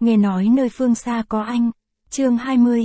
Nghe nói nơi phương xa có anh. Chương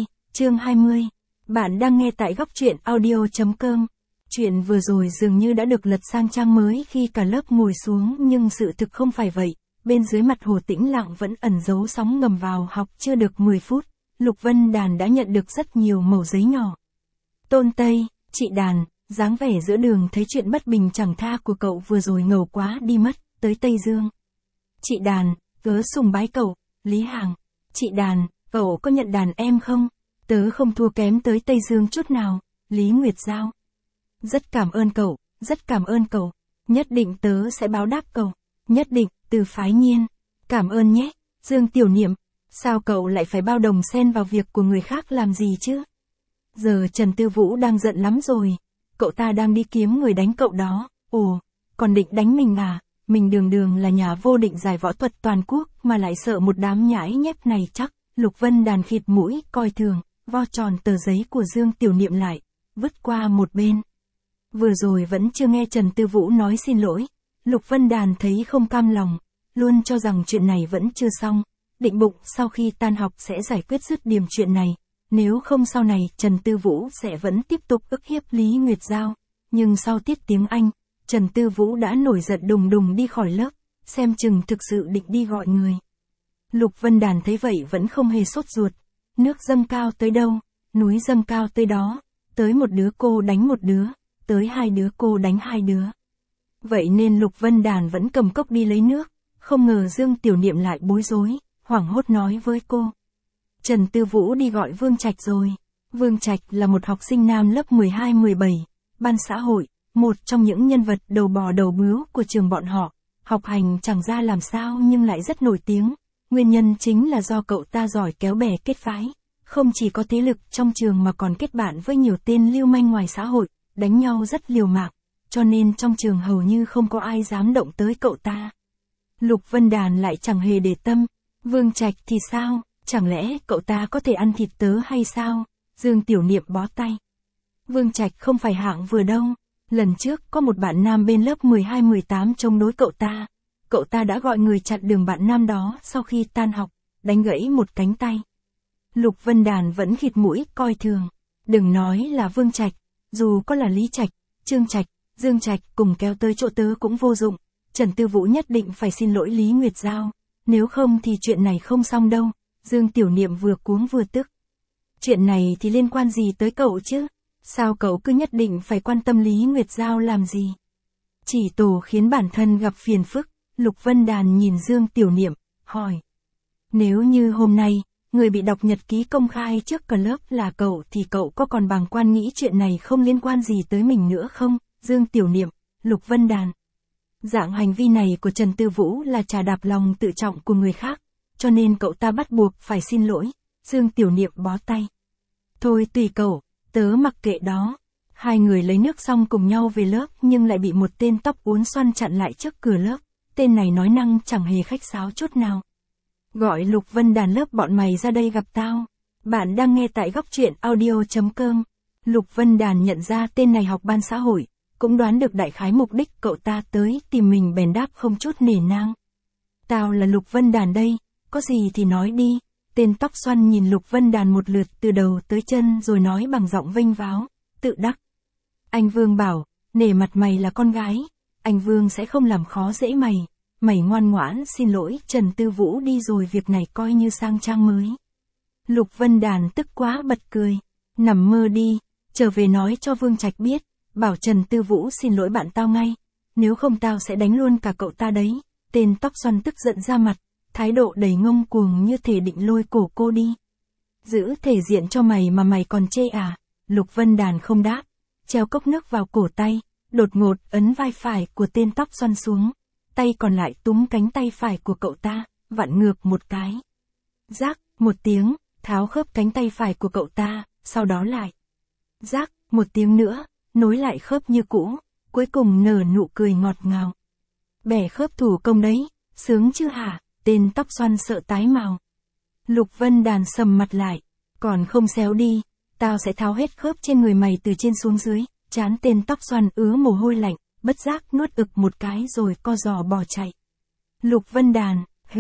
20. Bạn đang nghe tại góc truyện audio.com. Chuyện vừa rồi dường như đã được lật sang trang mới khi cả lớp ngồi xuống, nhưng sự thực không phải vậy. Bên dưới mặt hồ tĩnh lặng vẫn ẩn giấu sóng ngầm. Vào học chưa được 10 phút, Lục Vân Đàn đã nhận được rất nhiều mẩu giấy nhỏ. Tôn Tây, chị Đàn, dáng vẻ giữa đường thấy chuyện bất bình chẳng tha của cậu vừa rồi ngầu quá đi mất, tới Tây Dương. Chị Đàn, tớ sùng bái cậu. Lý Hàng, chị Đàn, cậu có nhận đàn em không? Tớ không thua kém tới Tây Dương chút nào. Lý Nguyệt Giao, rất cảm ơn cậu, rất cảm ơn cậu. Nhất định tớ sẽ báo đáp cậu. Nhất định. Từ Phái Nhiên, cảm ơn nhé. Dương Tiểu Niệm, sao cậu lại phải bao đồng xen vào việc của người khác làm gì chứ? Giờ Trần Tư Vũ đang giận lắm rồi. Cậu ta đang đi kiếm người đánh cậu đó. Ồ, còn định đánh mình à? Mình đường là nhà vô địch giải võ thuật toàn quốc mà lại sợ một đám nhãi nhép này chắc. Lục Vân Đàn khịt mũi, coi thường, vo tròn tờ giấy của Dương Tiểu Niệm lại, vứt qua một bên. Vừa rồi vẫn chưa nghe Trần Tư Vũ nói xin lỗi. Lục Vân Đàn thấy không cam lòng, luôn cho rằng chuyện này vẫn chưa xong. Định bụng sau khi tan học sẽ giải quyết dứt điểm chuyện này. Nếu không sau này Trần Tư Vũ sẽ vẫn tiếp tục ức hiếp Lý Nguyệt Giao. Nhưng sau tiết tiếng Anh, Trần Tư Vũ đã nổi giận đùng đùng đi khỏi lớp, xem chừng thực sự định đi gọi người. Lục Vân Đàn thấy vậy vẫn không hề sốt ruột. Nước dâng cao tới đâu, núi dâng cao tới đó. Tới một đứa cô đánh một đứa, tới hai đứa cô đánh hai đứa. Vậy nên Lục Vân Đàn vẫn cầm cốc đi lấy nước. Không ngờ Dương Tiểu Niệm lại bối rối, hoảng hốt nói với cô. Trần Tư Vũ đi gọi Vương Trạch rồi. Vương Trạch là một học sinh nam lớp 12-17, ban xã hội, một trong những nhân vật đầu bò đầu bướu của trường bọn họ. Học hành chẳng ra làm sao nhưng lại rất nổi tiếng. Nguyên nhân chính là do cậu ta giỏi kéo bè kết phái. Không chỉ có thế lực trong trường mà còn kết bạn với nhiều tên lưu manh ngoài xã hội, đánh nhau rất liều mạng. Cho nên trong trường hầu như không có ai dám động tới cậu ta. Lục Vân Đàn lại chẳng hề để tâm. Vương Trạch thì sao? Chẳng lẽ cậu ta có thể ăn thịt tớ hay sao? Dương Tiểu Niệm bó tay. Vương Trạch không phải hạng vừa đâu. Lần trước có một bạn nam bên lớp 12-18 chống đối cậu ta. Cậu ta đã gọi người chặn đường bạn nam đó sau khi tan học, đánh gãy một cánh tay. Lục Vân Đàn vẫn khịt mũi coi thường. Đừng nói là Vương Trạch, dù có là Lý Trạch, Trương Trạch, Dương Trạch cùng kéo tới chỗ tớ cũng vô dụng. Trần Tư Vũ nhất định phải xin lỗi Lý Nguyệt Giao. Nếu không thì chuyện này không xong đâu. Dương Tiểu Niệm vừa cuống vừa tức. Chuyện này thì liên quan gì tới cậu chứ? Sao cậu cứ nhất định phải quan tâm Lý Nguyệt Giao làm gì? Chỉ tổ khiến bản thân gặp phiền phức. Lục Vân Đàn nhìn Dương Tiểu Niệm, hỏi. Nếu như hôm nay, người bị đọc nhật ký công khai trước cả lớp là cậu thì cậu có còn bàng quan nghĩ chuyện này không liên quan gì tới mình nữa không? Dương Tiểu Niệm, Lục Vân Đàn. Dạng hành vi này của Trần Tư Vũ là trà đạp lòng tự trọng của người khác, cho nên cậu ta bắt buộc phải xin lỗi. Dương Tiểu Niệm bó tay. Thôi tùy cậu, tớ mặc kệ đó. Hai người lấy nước xong cùng nhau về lớp nhưng lại bị một tên tóc uốn xoăn chặn lại trước cửa lớp. Tên này nói năng chẳng hề khách sáo chút nào. Gọi Lục Vân Đàn lớp bọn mày ra đây gặp tao. Bạn đang nghe tại góc truyện audio.com. Lục Vân Đàn nhận ra tên này học ban xã hội, cũng đoán được đại khái mục đích cậu ta tới tìm mình bèn đáp không chút nể nang. Tao là Lục Vân Đàn đây, có gì thì nói đi. Tên tóc xoăn nhìn Lục Vân Đàn một lượt từ đầu tới chân rồi nói bằng giọng vênh váo, tự đắc. Anh Vương bảo, nể mặt mày là con gái, anh Vương sẽ không làm khó dễ mày. Mày ngoan ngoãn xin lỗi Trần Tư Vũ đi rồi việc này coi như sang trang mới. Lục Vân Đàn tức quá bật cười. Nằm mơ đi, trở về nói cho Vương Trạch biết, bảo Trần Tư Vũ xin lỗi bạn tao ngay. Nếu không tao sẽ đánh luôn cả cậu ta đấy. Tên tóc xoăn tức giận ra mặt, thái độ đầy ngông cuồng như thể định lôi cổ cô đi. Giữ thể diện cho mày mà mày còn chê à? Lục Vân Đàn không đáp, treo cốc nước vào cổ tay, đột ngột ấn vai phải của tên tóc xoăn xuống. Tay còn lại túm cánh tay phải của cậu ta, vặn ngược một cái. Rác, một tiếng, tháo khớp cánh tay phải của cậu ta, sau đó lại. Rác, một tiếng nữa, nối lại khớp như cũ, cuối cùng nở nụ cười ngọt ngào. Bẻ khớp thủ công đấy, sướng chứ hả? Tên tóc xoăn sợ tái màu. Lục Vân Đàn sầm mặt lại, còn không xéo đi, tao sẽ tháo hết khớp trên người mày từ trên xuống dưới. Trán tên tóc xoăn ứa mồ hôi lạnh, bất giác nuốt ực một cái rồi co giò bỏ chạy. Lục Vân Đàn, hừ,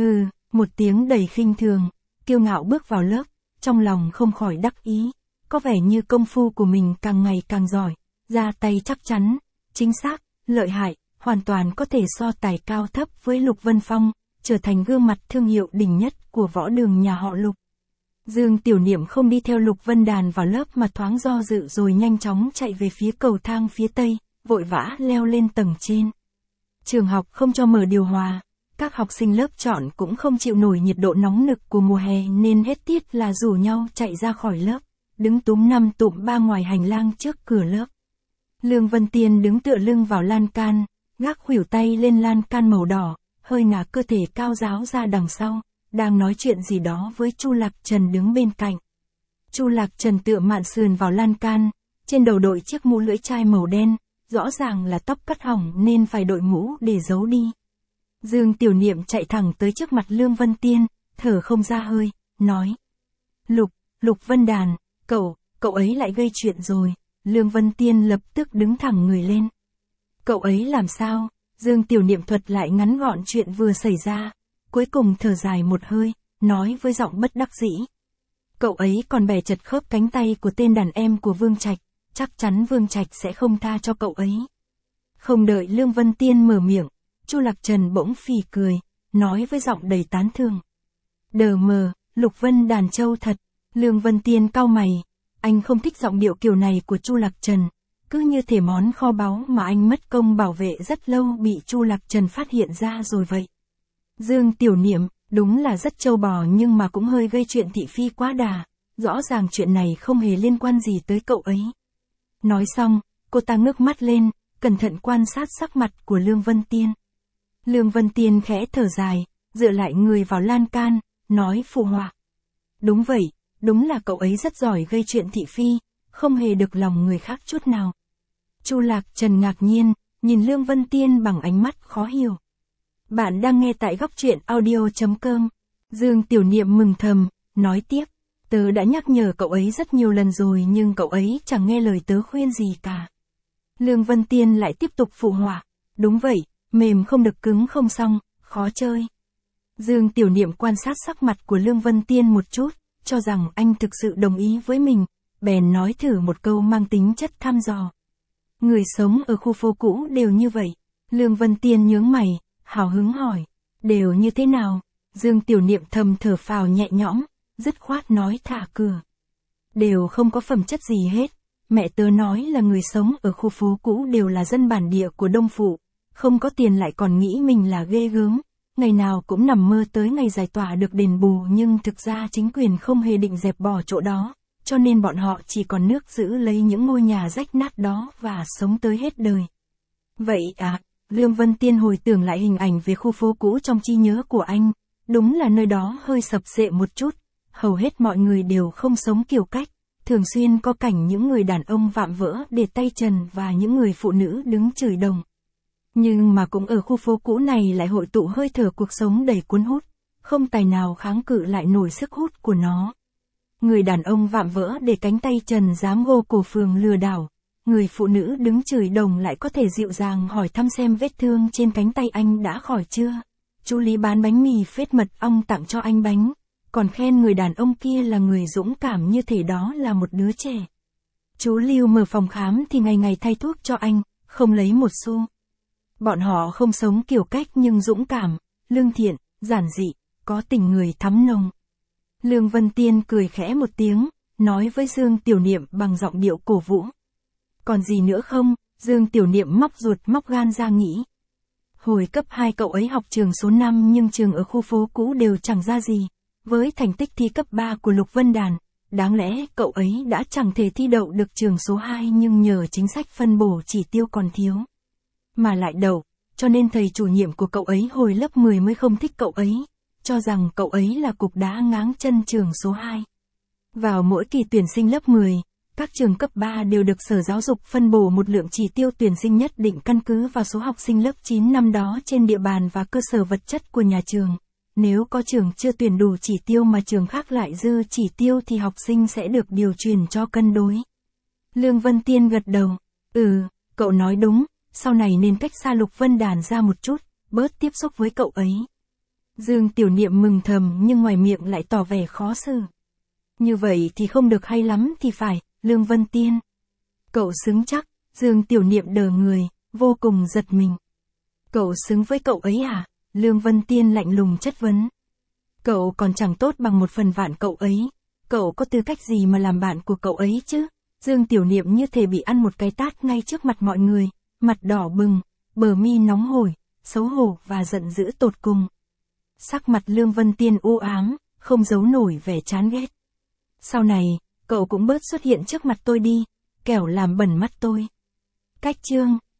Một tiếng đầy khinh thường, kiêu ngạo bước vào lớp, trong lòng không khỏi đắc ý, có vẻ như công phu của mình càng ngày càng giỏi, ra tay chắc chắn, chính xác, lợi hại, hoàn toàn có thể so tài cao thấp với Lục Vân Phong, trở thành gương mặt thương hiệu đỉnh nhất của võ đường nhà họ Lục. Dương Tiểu Niệm không đi theo Lục Vân Đàn vào lớp mà thoáng do dự rồi nhanh chóng chạy về phía cầu thang phía tây, vội vã leo lên tầng trên. Trường học không cho mở điều hòa, các học sinh lớp chọn cũng không chịu nổi nhiệt độ nóng nực của mùa hè nên hết tiết là rủ nhau chạy ra khỏi lớp, đứng túm năm tụm ba ngoài hành lang trước cửa lớp. Lương Vân Tiên đứng tựa lưng vào lan can, gác khuỷu tay lên lan can màu đỏ, hơi ngả cơ thể cao ráo ra đằng sau, đang nói chuyện gì đó với Chu Lạc Trần đứng bên cạnh. Chu Lạc Trần tựa mạn sườn vào lan can, trên đầu đội chiếc mũ lưỡi chai màu đen, rõ ràng là tóc cắt hỏng nên phải đội mũ để giấu đi. Dương Tiểu Niệm chạy thẳng tới trước mặt Lương Vân Tiên, thở không ra hơi, nói. Lục Vân Đàn, cậu ấy lại gây chuyện rồi. Lương Vân Tiên lập tức đứng thẳng người lên. Cậu ấy làm sao? Dương Tiểu Niệm thuật lại ngắn gọn chuyện vừa xảy ra, cuối cùng thở dài một hơi, nói với giọng bất đắc dĩ. Cậu ấy còn bẻ chật khớp cánh tay của tên đàn em của Vương Trạch, chắc chắn Vương Trạch sẽ không tha cho cậu ấy. Không đợi Lương Vân Tiên mở miệng, Chu Lạc Trần bỗng phì cười, nói với giọng đầy tán thưởng. Đờ mờ, Lục Vân Đàn trâu thật. Lương Vân Tiên cau mày, anh không thích giọng điệu kiểu này của Chu Lạc Trần, cứ như thể món kho báu mà anh mất công bảo vệ rất lâu bị Chu Lạc Trần phát hiện ra rồi vậy. Dương Tiểu Niệm, đúng là rất trâu bò nhưng mà cũng hơi gây chuyện thị phi quá đà, rõ ràng chuyện này không hề liên quan gì tới cậu ấy. Nói xong, cô ta ngước mắt lên, cẩn thận quan sát sắc mặt của Lương Vân Tiên. Lương Vân Tiên khẽ thở dài, dựa lại người vào lan can, nói phụ họa. Đúng vậy, đúng là cậu ấy rất giỏi gây chuyện thị phi, không hề được lòng người khác chút nào. Chu Lạc Trần ngạc nhiên, nhìn Lương Vân Tiên bằng ánh mắt khó hiểu. Bạn đang nghe tại góc truyện audio.com. Dương Tiểu Niệm mừng thầm, nói tiếp. Tớ đã nhắc nhở cậu ấy rất nhiều lần rồi nhưng cậu ấy chẳng nghe lời tớ khuyên gì cả. Lương Vân Tiên lại tiếp tục phụ họa. Đúng vậy, mềm không được cứng không xong, khó chơi. Dương Tiểu Niệm quan sát sắc mặt của Lương Vân Tiên một chút, cho rằng anh thực sự đồng ý với mình, bèn nói thử một câu mang tính chất thăm dò. Người sống ở khu phố cũ đều như vậy. Lương Vân Tiên nhướng mày, hào hứng hỏi. Đều như thế nào? Dương Tiểu Niệm thầm thở phào nhẹ nhõm, dứt khoát nói thả cửa. Đều không có phẩm chất gì hết. Mẹ tớ nói là người sống ở khu phố cũ đều là dân bản địa của Đông Phụ, không có tiền lại còn nghĩ mình là ghê gớm, ngày nào cũng nằm mơ tới ngày giải tỏa được đền bù nhưng thực ra chính quyền không hề định dẹp bỏ chỗ đó, cho nên bọn họ chỉ còn nước giữ lấy những ngôi nhà rách nát đó và sống tới hết đời. Vậy à, Lương Vân Tiên hồi tưởng lại hình ảnh về khu phố cũ trong trí nhớ của anh, đúng là nơi đó hơi sập xệ một chút, hầu hết mọi người đều không sống kiểu cách, thường xuyên có cảnh những người đàn ông vạm vỡ để tay trần và những người phụ nữ đứng chửi đồng. Nhưng mà cũng ở khu phố cũ này lại hội tụ hơi thở cuộc sống đầy cuốn hút, không tài nào kháng cự lại nổi sức hút của nó. Người đàn ông vạm vỡ để cánh tay trần dám gô cổ phường lừa đảo, người phụ nữ đứng chửi đồng lại có thể dịu dàng hỏi thăm xem vết thương trên cánh tay anh đã khỏi chưa. Chú Lý bán bánh mì phết mật ong tặng cho anh bánh, còn khen người đàn ông kia là người dũng cảm như thể đó là một đứa trẻ. Chú Lưu mở phòng khám thì ngày ngày thay thuốc cho anh, không lấy một xu. Bọn họ không sống kiểu cách nhưng dũng cảm, lương thiện, giản dị, có tình người thắm nồng. Lương Vân Tiên cười khẽ một tiếng, nói với Dương Tiểu Niệm bằng giọng điệu cổ vũ. Còn gì nữa không? Dương Tiểu Niệm móc ruột móc gan ra nghĩ. Hồi cấp 2 cậu ấy học trường số 5 nhưng trường ở khu phố cũ đều chẳng ra gì. Với thành tích thi cấp 3 của Lục Vân Đàn, đáng lẽ cậu ấy đã chẳng thể thi đậu được trường số 2 nhưng nhờ chính sách phân bổ chỉ tiêu còn thiếu. Mà lại đậu, cho nên thầy chủ nhiệm của cậu ấy hồi lớp 10 mới không thích cậu ấy, cho rằng cậu ấy là cục đá ngáng chân trường số 2. Vào mỗi kỳ tuyển sinh lớp 10, các trường cấp 3 đều được Sở Giáo dục phân bổ một lượng chỉ tiêu tuyển sinh nhất định căn cứ vào số học sinh lớp 9 năm đó trên địa bàn và cơ sở vật chất của nhà trường. Nếu có trường chưa tuyển đủ chỉ tiêu mà trường khác lại dư chỉ tiêu thì học sinh sẽ được điều chuyển cho cân đối. Lương Vân Tiên gật đầu. Cậu nói đúng, sau này nên cách xa Lục Vân Đàn ra một chút, bớt tiếp xúc với cậu ấy. Dương Tiểu Niệm mừng thầm nhưng ngoài miệng lại tỏ vẻ khó xử. Như vậy thì không được hay lắm thì phải, Lương Vân Tiên. Cậu xứng chắc, Dương Tiểu Niệm đờ người, vô cùng giật mình. Cậu xứng với cậu ấy à? Lương Vân Tiên lạnh lùng chất vấn. Cậu còn chẳng tốt bằng 1/1000 cậu ấy. Cậu có tư cách gì mà làm bạn của cậu ấy chứ? Dương Tiểu Niệm như thể bị ăn một cái tát ngay trước mặt mọi người, mặt đỏ bừng, bờ mi nóng hổi, xấu hổ và giận dữ tột cùng. Sắc mặt Lương Vân Tiên u ám, không giấu nổi vẻ chán ghét. Sau này, cậu cũng bớt xuất hiện trước mặt tôi đi, kẻo làm bẩn mắt tôi. Cách chương